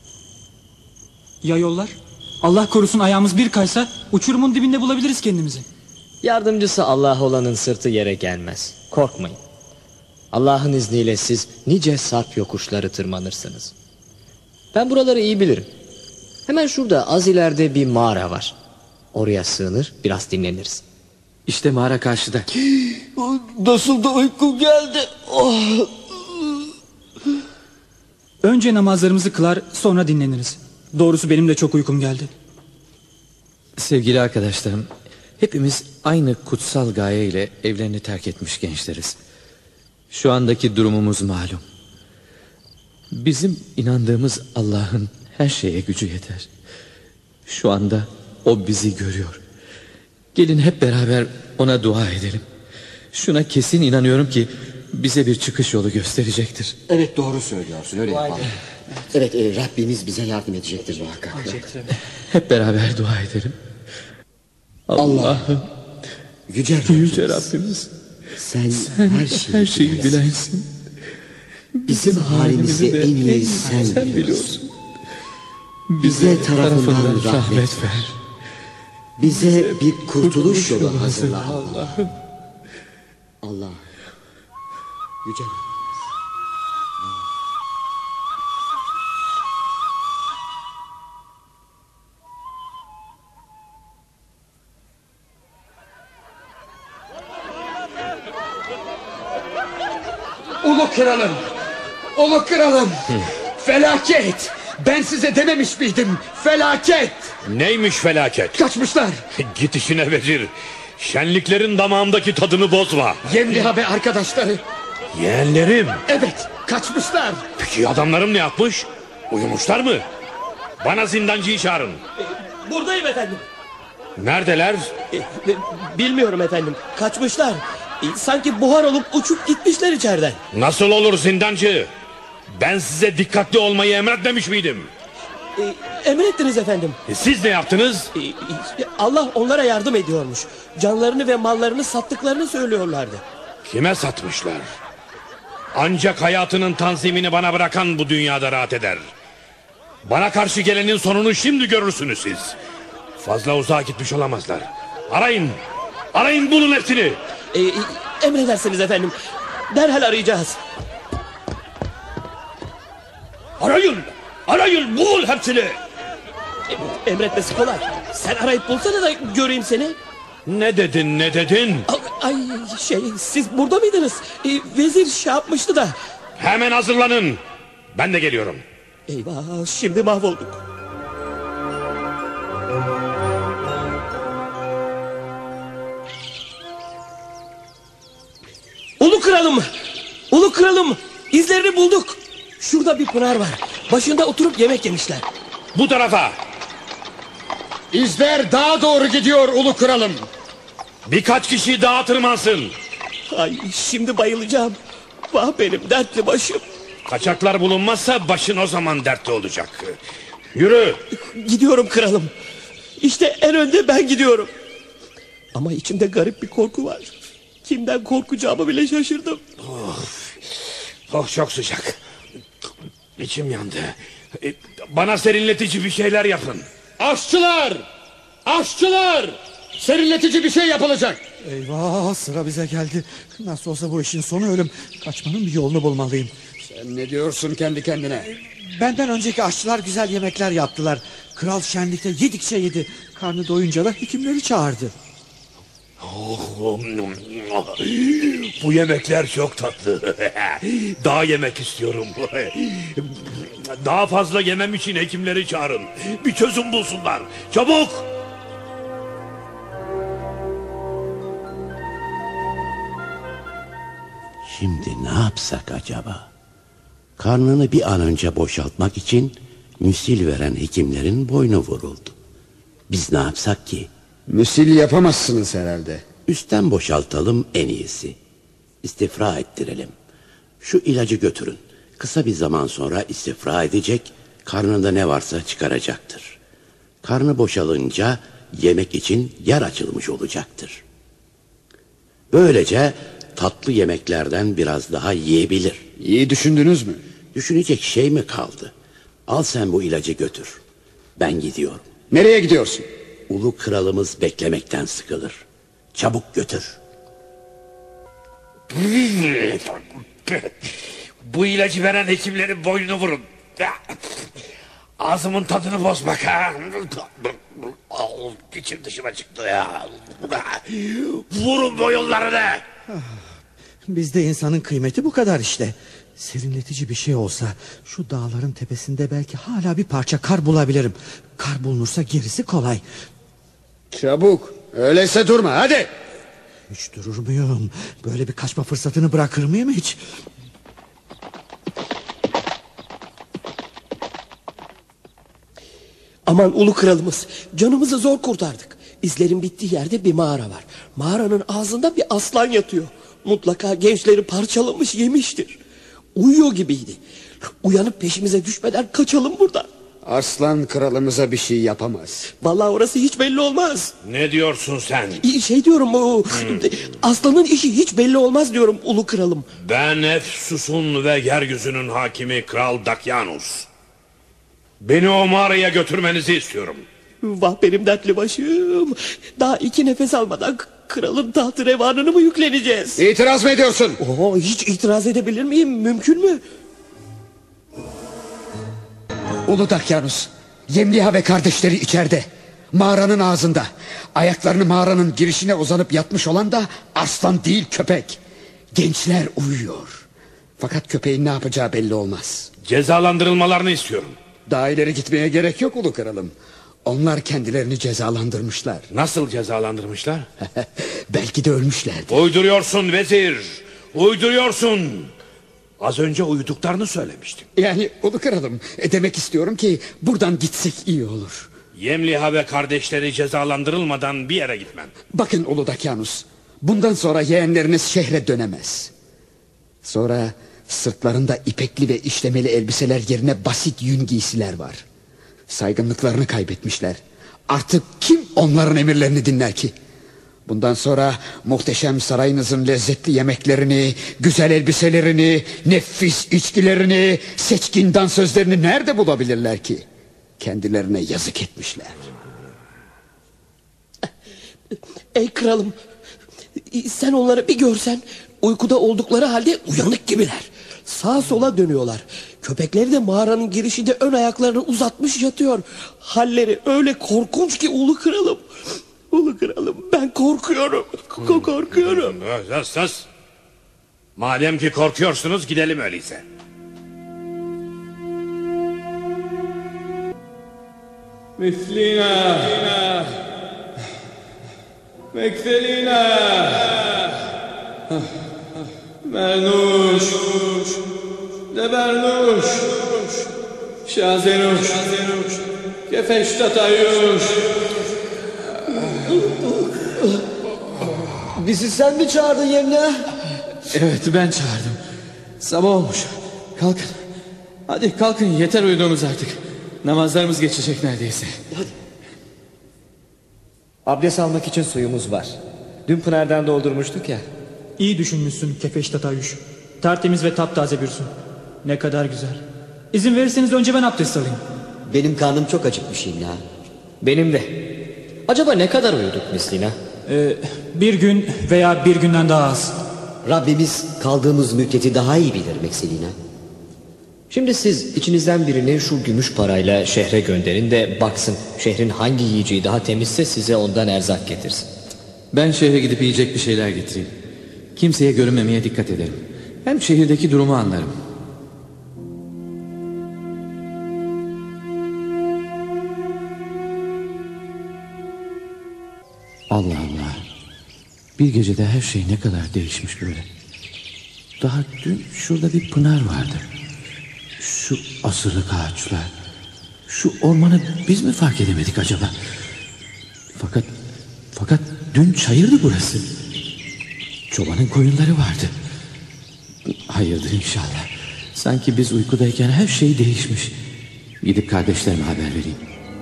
Ya yollar? Allah korusun ayağımız bir kaysa uçurumun dibinde bulabiliriz kendimizi. Yardımcısı Allah olanın sırtı yere gelmez. Korkmayın. Allah'ın izniyle siz nice sarp yokuşları tırmanırsınız. Ben buraları iyi bilirim. Hemen şurada az ileride bir mağara var. Oraya sığınır biraz dinleniriz. İşte mağara karşıda. Nasıl da uykum geldi. Oh. Önce namazlarımızı kılar sonra dinleniriz. Doğrusu benim de çok uykum geldi. Sevgili arkadaşlarım, hepimiz aynı kutsal gaye ile evlerini terk etmiş gençleriz. Şu andaki durumumuz malum. Bizim inandığımız Allah'ın her şeye gücü yeter. Şu anda O bizi görüyor. Gelin hep beraber ona dua edelim. Şuna kesin inanıyorum ki bize bir çıkış yolu gösterecektir. Evet, doğru söylüyorsun, öyle yapalım. Evet, e, Rabbimiz bize yardım edecektir muhakkak. Hep beraber dua edelim. Allah'ım, yüce Rabbimiz, yüce Rabbimiz sen, sen her şeyi, her şeyi bilensin. bilensin. Bizim halimizi en iyi sen, sen biliyorsun. biliyorsun. Bize tarafından rahmet ver. Bize bir kurtuluş yolu hazırla Allah'ım. Allah, yüce Rabbimiz. Ulu kralım, ulu kralım, felaket. Ben size dememiş miydim? Felaket. Neymiş felaket? Kaçmışlar. Git işine vezir. Şenliklerin damağımdaki tadını bozma. Yemliha ve arkadaşları. Yeğenlerim. Evet, kaçmışlar. Peki adamlarım ne yapmış? Uyumuşlar mı? Bana zindancıyı çağırın. Buradayım efendim. Neredeler? Bilmiyorum efendim. Kaçmışlar. Sanki buhar olup uçup gitmişler içeriden. Nasıl olur zindancı? Ben size dikkatli olmayı emretmemiş miydim? E, emrettiniz efendim. E, siz ne yaptınız? E, e, Allah onlara yardım ediyormuş. Canlarını ve mallarını sattıklarını söylüyorlardı. Kime satmışlar? Ancak hayatının tanzimini bana bırakan bu dünyada rahat eder. Bana karşı gelenin sonunu şimdi görürsünüz siz. Fazla uzağa gitmiş olamazlar. Arayın. Arayın, bulun hepsini. E, e, emredersiniz efendim. Derhal arayacağız. Arayın. Arayın, bul hepsini. E, emretmesi kolay. Sen arayıp bulsana da göreyim seni. Ne dedin, ne dedin? Ay şey, siz burada mıydınız? E, vezir şey yapmıştı da. Hemen hazırlanın. Ben de geliyorum. Eyvah, şimdi mahvolduk. Ulu kralım, ulu kralım, izlerini bulduk. Şurada bir pınar var. Başında oturup yemek yemişler. Bu tarafa. İzler daha doğru gidiyor ulu kralım. Birkaç kişi daha tırmansın. Ay, şimdi bayılacağım. Vah benim dertli başım. Kaçaklar bulunmazsa başın o zaman dertli olacak. Yürü. Gidiyorum kralım. İşte en önde ben gidiyorum. Ama içimde garip bir korku var. Kimden korkacağımı bile şaşırdım. Oh, oh çok sıcak. İçim yandı. Bana serinletici bir şeyler yapın. Aşçılar! Aşçılar! Serinletici bir şey yapılacak. Eyvah, sıra bize geldi. Nasıl olsa bu işin sonu ölüm. Kaçmanın bir yolunu bulmalıyım. Sen ne diyorsun kendi kendine? Benden önceki aşçılar güzel yemekler yaptılar. Kral şenlikte yedikçe yedi. Karnı doyunca da hekimleri çağırdı. Oh, bu yemekler çok tatlı. Daha yemek istiyorum. Daha fazla yemem için hekimleri çağırın. Bir çözüm bulsunlar. Çabuk. Şimdi ne yapsak acaba? Karnını bir an önce boşaltmak için müsil veren hekimlerin boynu vuruldu. Biz ne yapsak ki? Müsil yapamazsınız herhalde. Üstten boşaltalım en iyisi. İstifra ettirelim. Şu ilacı götürün. Kısa bir zaman sonra istifra edecek, karnında ne varsa çıkaracaktır. Karnı boşalınca yemek için yer açılmış olacaktır. Böylece tatlı yemeklerden biraz daha yiyebilir. İyi düşündünüz mü? Düşünecek şey mi kaldı? Al sen bu ilacı götür. Ben gidiyorum. Nereye gidiyorsun? Ulu kralımız beklemekten sıkılır. Çabuk götür. Bu ilacı veren hekimlerin boynunu vurun. Ağzımın tadını bozmak ha. İçim dışıma çıktı ya. Vurun boyunlarını. Bizde insanın kıymeti bu kadar işte. Serinletici bir şey olsa şu dağların tepesinde belki hala bir parça kar bulabilirim. Kar bulunursa gerisi kolay. Çabuk. Öyleyse durma hadi. Hiç durur muyum? Böyle bir kaçma fırsatını bırakır mıyım hiç? Aman ulu kralımız, canımızı zor kurtardık. İzlerin bittiği yerde bir mağara var. Mağaranın ağzında bir aslan yatıyor. Mutlaka gençleri parçalamış yemiştir. Uyuyor gibiydi. Uyanıp peşimize düşmeden kaçalım buradan. Arslan kralımıza bir şey yapamaz. Vallahi orası hiç belli olmaz. Ne diyorsun sen? Şey diyorum o hmm. aslanın işi hiç belli olmaz diyorum ulu kralım. Ben Efsus'un ve yeryüzünün hakimi Kral Dakyanus. Beni o mağaraya götürmenizi istiyorum. Vah benim dertli başım. Daha iki nefes almadan kralın tahtı revanını mı yükleneceğiz? İtiraz mı ediyorsun? Oo, hiç itiraz edebilir miyim? Mümkün mü? Ulu Dakyanus, Yemliha ve kardeşleri içeride. Mağaranın ağzında. Ayaklarını mağaranın girişine uzanıp yatmış olan da aslan değil köpek. Gençler uyuyor. Fakat köpeğin ne yapacağı belli olmaz. Cezalandırılmalarını istiyorum. Daha ileri gitmeye gerek yok ulu kralım. Onlar kendilerini cezalandırmışlar. Nasıl cezalandırmışlar? Belki de ölmüşlerdi. Uyduruyorsun vezir. Uyduruyorsun. Az önce uyuduklarını söylemiştin. Yani ulu kralım, e demek istiyorum ki buradan gitsek iyi olur. Yemliha ve kardeşleri cezalandırılmadan bir yere gitmem. Bakın ulu Dakyanus, bundan sonra yeğenleriniz şehre dönemez. Sonra sırtlarında ipekli ve işlemeli elbiseler yerine basit yün giysiler var. Saygınlıklarını kaybetmişler. Artık kim onların emirlerini dinler ki? Bundan sonra muhteşem sarayınızın lezzetli yemeklerini, güzel elbiselerini, nefis içkilerini, seçkin dansözlerini nerede bulabilirler ki? Kendilerine yazık etmişler. Ey kralım, sen onları bir görsen, uykuda oldukları halde uyanık gibiler. Sağa sola dönüyorlar. Köpekleri de mağaranın girişinde ön ayaklarını uzatmış yatıyor. Halleri öyle korkunç ki ulu kralım. Ulu kralım, ben korkuyorum. K- korkuyorum. Sus sus. Madem ki korkuyorsunuz gidelim öyleyse. Mislina Mekselina Mernuş Debernuş Şazenuş Kefeştatayuş. Bizi sen mi çağırdın Yemliha? Evet ben çağırdım. Sabah olmuş. Kalkın. Hadi kalkın, yeter uyuduğumuz artık. Namazlarımız geçecek neredeyse. Hadi. Abdest almak için suyumuz var. Dün pınardan doldurmuştuk ya. İyi düşünmüşsün Kefeş Tatayuş. Tertemiz ve taptaze bir su. Ne kadar güzel. İzin verirseniz önce ben abdest alayım. Benim karnım çok acıkmış Yemliha. Benim de. Acaba ne kadar uyuduk Mislina? Ee, bir gün veya bir günden daha az. Rabbimiz kaldığımız müddeti daha iyi bilir Mekselina. Şimdi siz içinizden birini şu gümüş parayla şehre gönderin de baksın şehrin hangi yiyeceği daha temizse size ondan erzak getirsin. Ben şehre gidip yiyecek bir şeyler getireyim. Kimseye görünmemeye dikkat ederim. Hem şehirdeki durumu anlarım. Allah Allah. Bir gecede her şey ne kadar değişmiş böyle. Daha dün şurada bir pınar vardı. Şu asırlık ağaçlar, şu ormanı biz mi fark edemedik acaba? Fakat fakat dün çayırdı burası. Çobanın koyunları vardı. Hayırdır inşallah. Sanki biz uykudayken her şey değişmiş. Gidip kardeşlerime haber vereyim.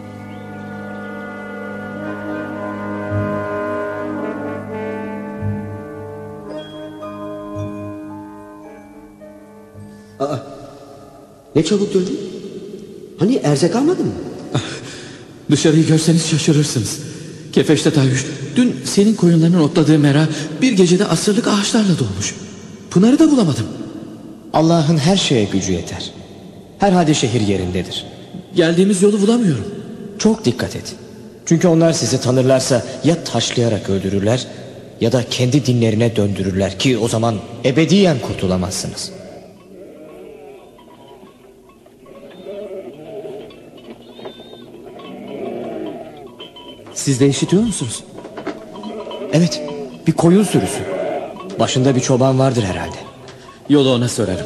Aa, ne çabuk döndün? Hani erzak almadın mı? Dışarıyı görseniz şaşırırsınız. Kefeşte Tayvuş, dün senin koyunlarının otladığı mera bir gecede asırlık ağaçlarla dolmuş. Pınar'ı da bulamadım. Allah'ın her şeye gücü yeter. Herhalde şehir yerindedir. Geldiğimiz yolu bulamıyorum. Çok dikkat et. Çünkü onlar sizi tanırlarsa ya taşlayarak öldürürler ya da kendi dinlerine döndürürler ki o zaman ebediyen kurtulamazsınız. Siz de işitiyor musunuz? Evet, bir koyun sürüsü. Başında bir çoban vardır herhalde. Yolu ona sorarım.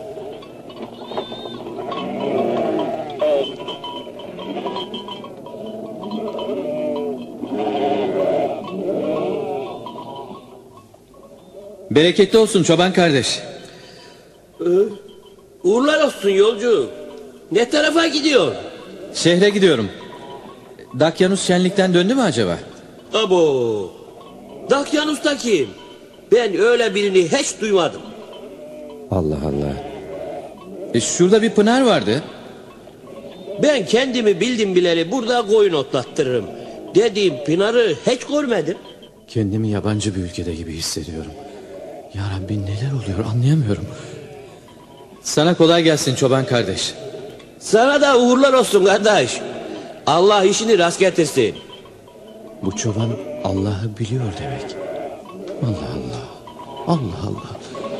Bereketli olsun çoban kardeş. Ee, uğurlar olsun yolcu. Ne tarafa gidiyor? Şehre gidiyorum. Dakyanus şenlikten döndü mü acaba? Abo. Dakyanus da kim? Ben öyle birini hiç duymadım. Allah Allah. E şurada bir pınar vardı. Ben kendimi bildim bileli burada koyun otlattırırım. Dediğim pınarı hiç görmedim. Kendimi yabancı bir ülkede gibi hissediyorum. Ya Rabbi neler oluyor anlayamıyorum. Sana kolay gelsin çoban kardeş. Sana da uğurlar olsun kardeş. Allah işini rast getirsin. Bu çoban Allah'ı biliyor demek. Allah Allah. Allah Allah.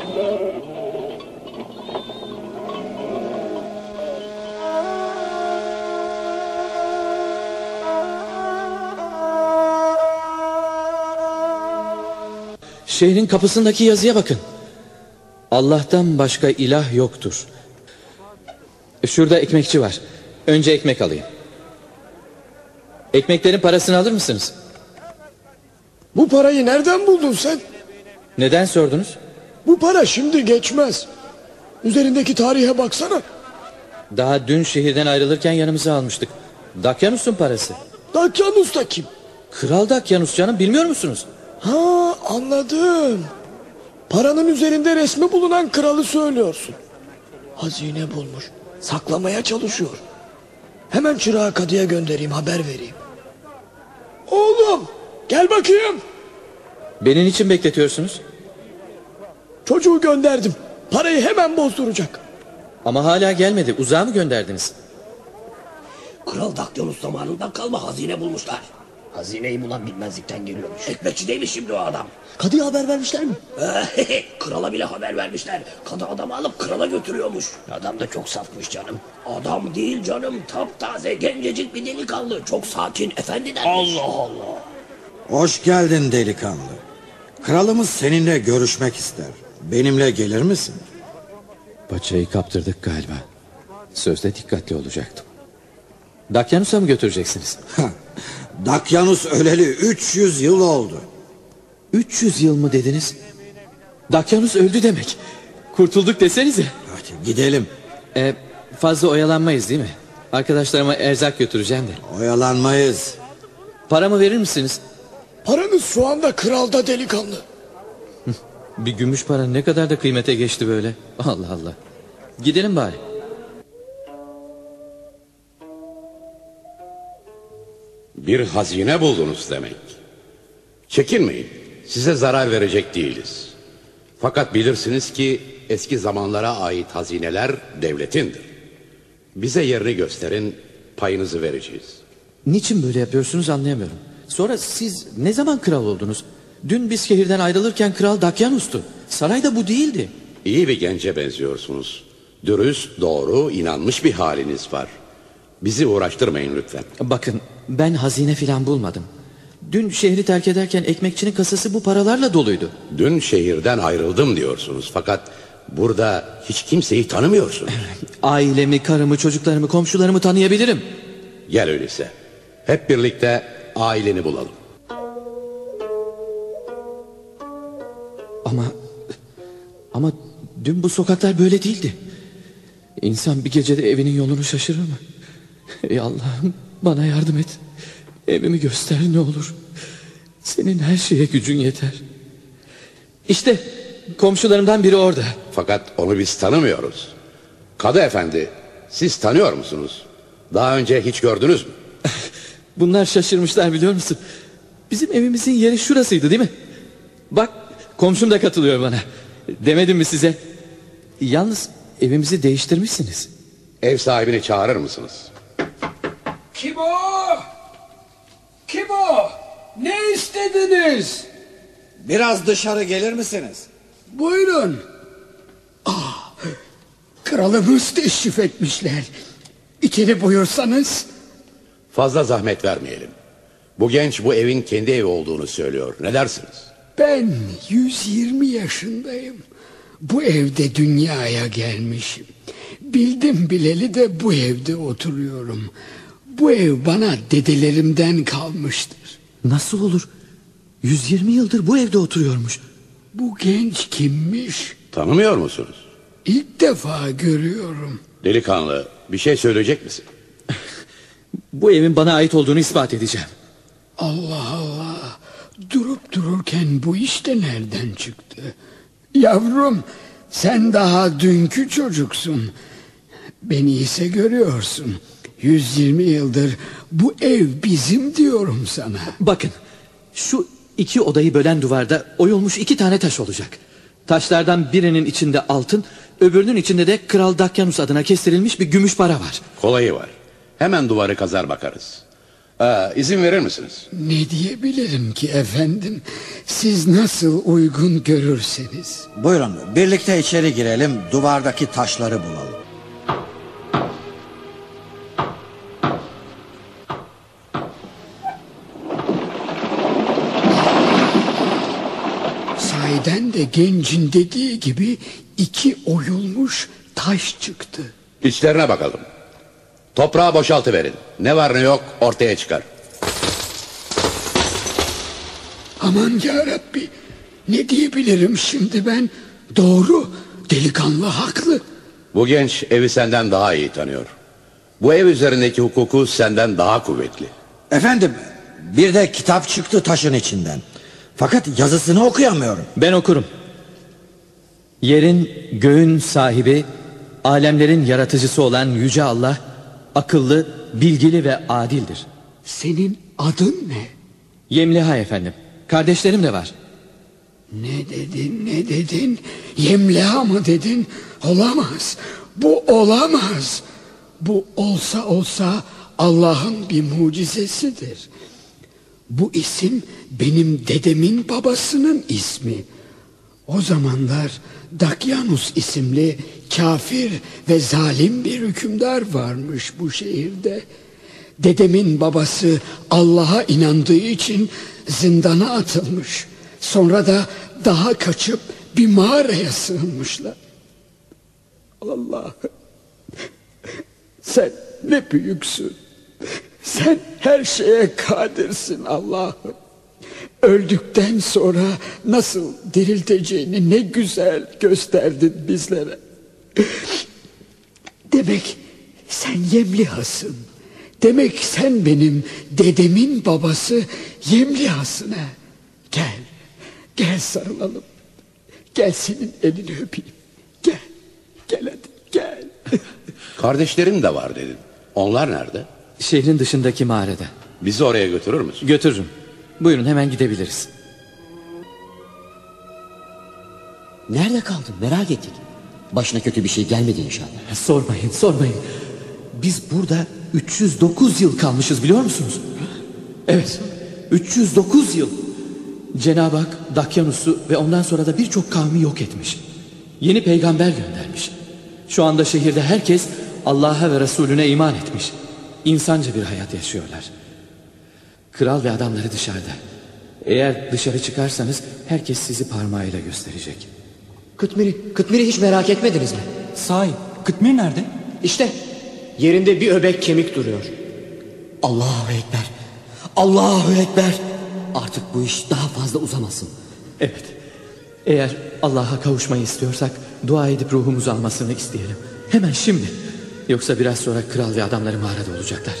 Şehrin kapısındaki yazıya bakın. Allah'tan başka ilah yoktur. Şurada ekmekçi var. Önce ekmek alayım. Ekmeklerin parasını alır mısınız? Bu parayı nereden buldun sen? Neden sordunuz? Bu para şimdi geçmez. Üzerindeki tarihe baksana. Daha dün şehirden ayrılırken yanımıza almıştık. Dakyanus'un parası. Dakyanus da kim? Kral Dakyanus canım, bilmiyor musunuz? Ha, anladım. Paranın üzerinde resmi bulunan kralı söylüyorsun. Hazine bulmuş. Saklamaya çalışıyor. Hemen çırağı kadıya göndereyim, haber vereyim. Oğlum gel bakayım. Beni niçin bekletiyorsunuz? Çocuğu gönderdim. Parayı hemen bozduracak. Ama hala gelmedi. Uzağa mı gönderdiniz? Kral Dakyanus zamanından kalma hazine bulmuşlar. Hazineyi bulan bilmezlikten geliyormuş. Ekmekçi değil mi şimdi o adam? Kadıya haber vermişler mi? Krala bile haber vermişler. Kadı adamı alıp krala götürüyormuş. Adam da çok safmış canım. Adam değil canım, taptaze gencecik bir delikanlı. Çok sakin, efendi dermiş. Allah Allah. Hoş geldin delikanlı. Kralımız seninle görüşmek ister. Benimle gelir misin? Paçayı kaptırdık galiba. Sözde dikkatli olacaktım. Dakyanus'a mı götüreceksiniz? Dakyanus öleli üç yüz yıl oldu. üç yüz yıl mı dediniz? Dakyanus öldü demek. Kurtulduk desenize. Hadi gidelim. Ee, fazla oyalanmayız değil mi? Arkadaşlarıma erzak götüreceğim de. Oyalanmayız. Paramı verir misiniz? Paranız şu anda kralda delikanlı. Bir gümüş para ne kadar da kıymete geçti böyle. Allah Allah. Gidelim bari. Bir hazine buldunuz demek. Çekinmeyin. Size zarar verecek değiliz. Fakat bilirsiniz ki eski zamanlara ait hazineler devletindir. Bize yerini gösterin, payınızı vereceğiz. Niçin böyle yapıyorsunuz anlayamıyorum. Sonra siz ne zaman kral oldunuz? Dün biz şehirden ayrılırken kral Dakyanus'tu. Sarayda bu değildi. İyi bir gence benziyorsunuz. Dürüst, doğru, inanmış bir haliniz var. Bizi uğraştırmayın lütfen. Bakın, ben hazine filan bulmadım. Dün şehri terk ederken ekmekçinin kasası bu paralarla doluydu. Dün şehirden ayrıldım diyorsunuz. Fakat burada hiç kimseyi tanımıyorsun. Ailemi, karımı, çocuklarımı, komşularımı tanıyabilirim. Gel öyleyse. Hep birlikte aileni bulalım. Ama ama dün bu sokaklar böyle değildi. İnsan bir gecede evinin yolunu şaşırır mı? Ey Allah'ım, bana yardım et. Evimi göster ne olur. Senin her şeye gücün yeter. İşte komşularımdan biri orada. Fakat onu biz tanımıyoruz. Kadı efendi, siz tanıyor musunuz? Daha önce hiç gördünüz mü? Bunlar şaşırmışlar, biliyor musun? Bizim evimizin yeri şurasıydı değil mi? Bak, komşum da katılıyor bana. Demedim mi size? Yalnız evimizi değiştirmişsiniz. Ev sahibini çağırır mısınız? Kim o? Kim o? Ne istediniz? Biraz dışarı gelir misiniz? Buyurun. Ah, kralımız teşrif etmişler. İçeri buyursanız. Fazla zahmet vermeyelim. Bu genç bu evin kendi evi olduğunu söylüyor. Ne dersiniz? Ben yüz yirmi yaşındayım. Bu evde dünyaya gelmişim. Bildim bileli de bu evde oturuyorum. Bu ev bana dedelerimden kalmıştır. Nasıl olur? yüz yirmi yıldır bu evde oturuyormuş. Bu genç kimmiş? Tanımıyor musunuz? İlk defa görüyorum. Delikanlı, bir şey söyleyecek misin? Bu evin bana ait olduğunu ispat edeceğim. Allah Allah. Durup dururken bu iş de nereden çıktı? Yavrum, sen daha dünkü çocuksun. Beni ise görüyorsun. yüz yirmi yıldır bu ev bizim diyorum sana. Bakın, şu iki odayı bölen duvarda oyulmuş iki tane taş olacak. Taşlardan birinin içinde altın, öbürünün içinde de Kral Dakyanus adına kestirilmiş bir gümüş para var. Kolayı var. Hemen duvarı kazar bakarız. Ee, izin verir misiniz? Ne diyebilirim ki efendim? Siz nasıl uygun görürseniz. Buyurun, birlikte içeri girelim, duvardaki taşları bulalım. Sahiden de gencin dediği gibi iki oyulmuş taş çıktı. İçlerine bakalım. Toprağı boşaltıverin. Ne var ne yok ortaya çıkar. Aman yarabbi, ne diyebilirim şimdi ben? Doğru, delikanlı haklı. Bu genç evi senden daha iyi tanıyor. Bu ev üzerindeki hukuku senden daha kuvvetli. Efendim, bir de kitap çıktı taşın içinden. Fakat yazısını okuyamıyorum. Ben okurum. Yerin, göğün sahibi, alemlerin yaratıcısı olan Yüce Allah, akıllı, bilgili ve adildir. Senin adın ne? Yemliha efendim. Kardeşlerim de var. Ne dedin, ne dedin? Yemliha mı dedin? Olamaz. Bu olamaz. Bu olsa olsa Allah'ın bir mucizesidir. Bu isim benim dedemin babasının ismi. O zamanlar Dakyanus isimli kafir ve zalim bir hükümdar varmış bu şehirde. Dedemin babası Allah'a inandığı için zindana atılmış. Sonra da daha kaçıp bir mağaraya sığınmışlar. Allah'ım, sen ne büyüksün. Sen her şeye kadirsin Allah'ım. Öldükten sonra nasıl dirilteceğini ne güzel gösterdin bizlere. Demek sen Yemliha'sın. Demek sen benim dedemin babası Yemliha'sın ha. Gel, gel sarılalım. Gel senin elini öpeyim. Gel, gel hadi gel. Kardeşlerim de var dedin. Onlar nerede? Şehrin dışındaki mağarada. Bizi oraya götürür müsün? Götürürüm. Buyurun, hemen gidebiliriz. Nerede kaldın, merak ettik. Başına kötü bir şey gelmedi inşallah. Sormayın, sormayın. Biz burada üç yüz dokuz yıl kalmışız, biliyor musunuz? Evet, üç yüz dokuz yıl. Cenab-ı Hak Dakyanus'u ve ondan sonra da birçok kavmi yok etmiş. Yeni peygamber göndermiş. Şu anda şehirde herkes Allah'a ve Resulüne iman etmiş. İnsanca bir hayat yaşıyorlar. Kral ve adamları dışarıda. Eğer dışarı çıkarsanız herkes sizi parmağıyla gösterecek. Kıtmir'i, Kıtmir'i hiç merak etmediniz mi? Sahi, Kıtmir nerede? İşte, yerinde bir öbek kemik duruyor. Allahu Ekber. Allahu Ekber. Artık bu iş daha fazla uzamasın. Evet. Eğer Allah'a kavuşmayı istiyorsak dua edip ruhumuzu almasını isteyelim. Hemen şimdi. Yoksa biraz sonra kral ve adamları mağarada olacaklar.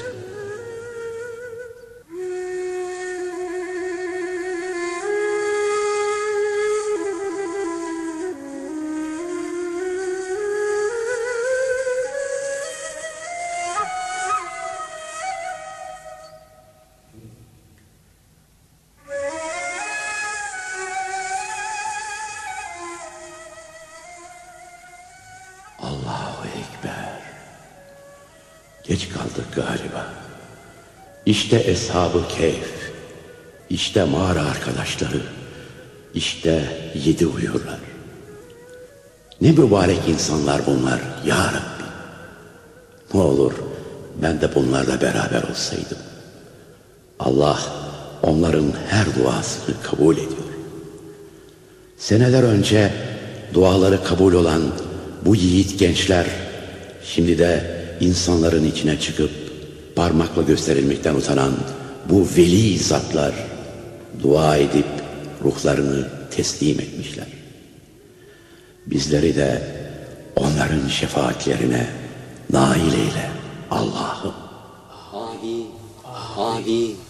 Allahu Ekber. Geç kaldık galiba. İşte Eshab-ı Kehf. İşte mağara arkadaşları. İşte yedi uyurlar. Ne mübarek insanlar bunlar ya Rabbi. Ne olur ben de bunlarla beraber olsaydım. Allah onların her duasını kabul ediyor. Seneler önce duaları kabul olan bu yiğit gençler şimdi de insanların içine çıkıp parmakla gösterilmekten utanan bu veli zatlar dua edip ruhlarını teslim etmişler. Bizleri de onların şefaatlerine nail eyle Allah'ım. Amin. Amin.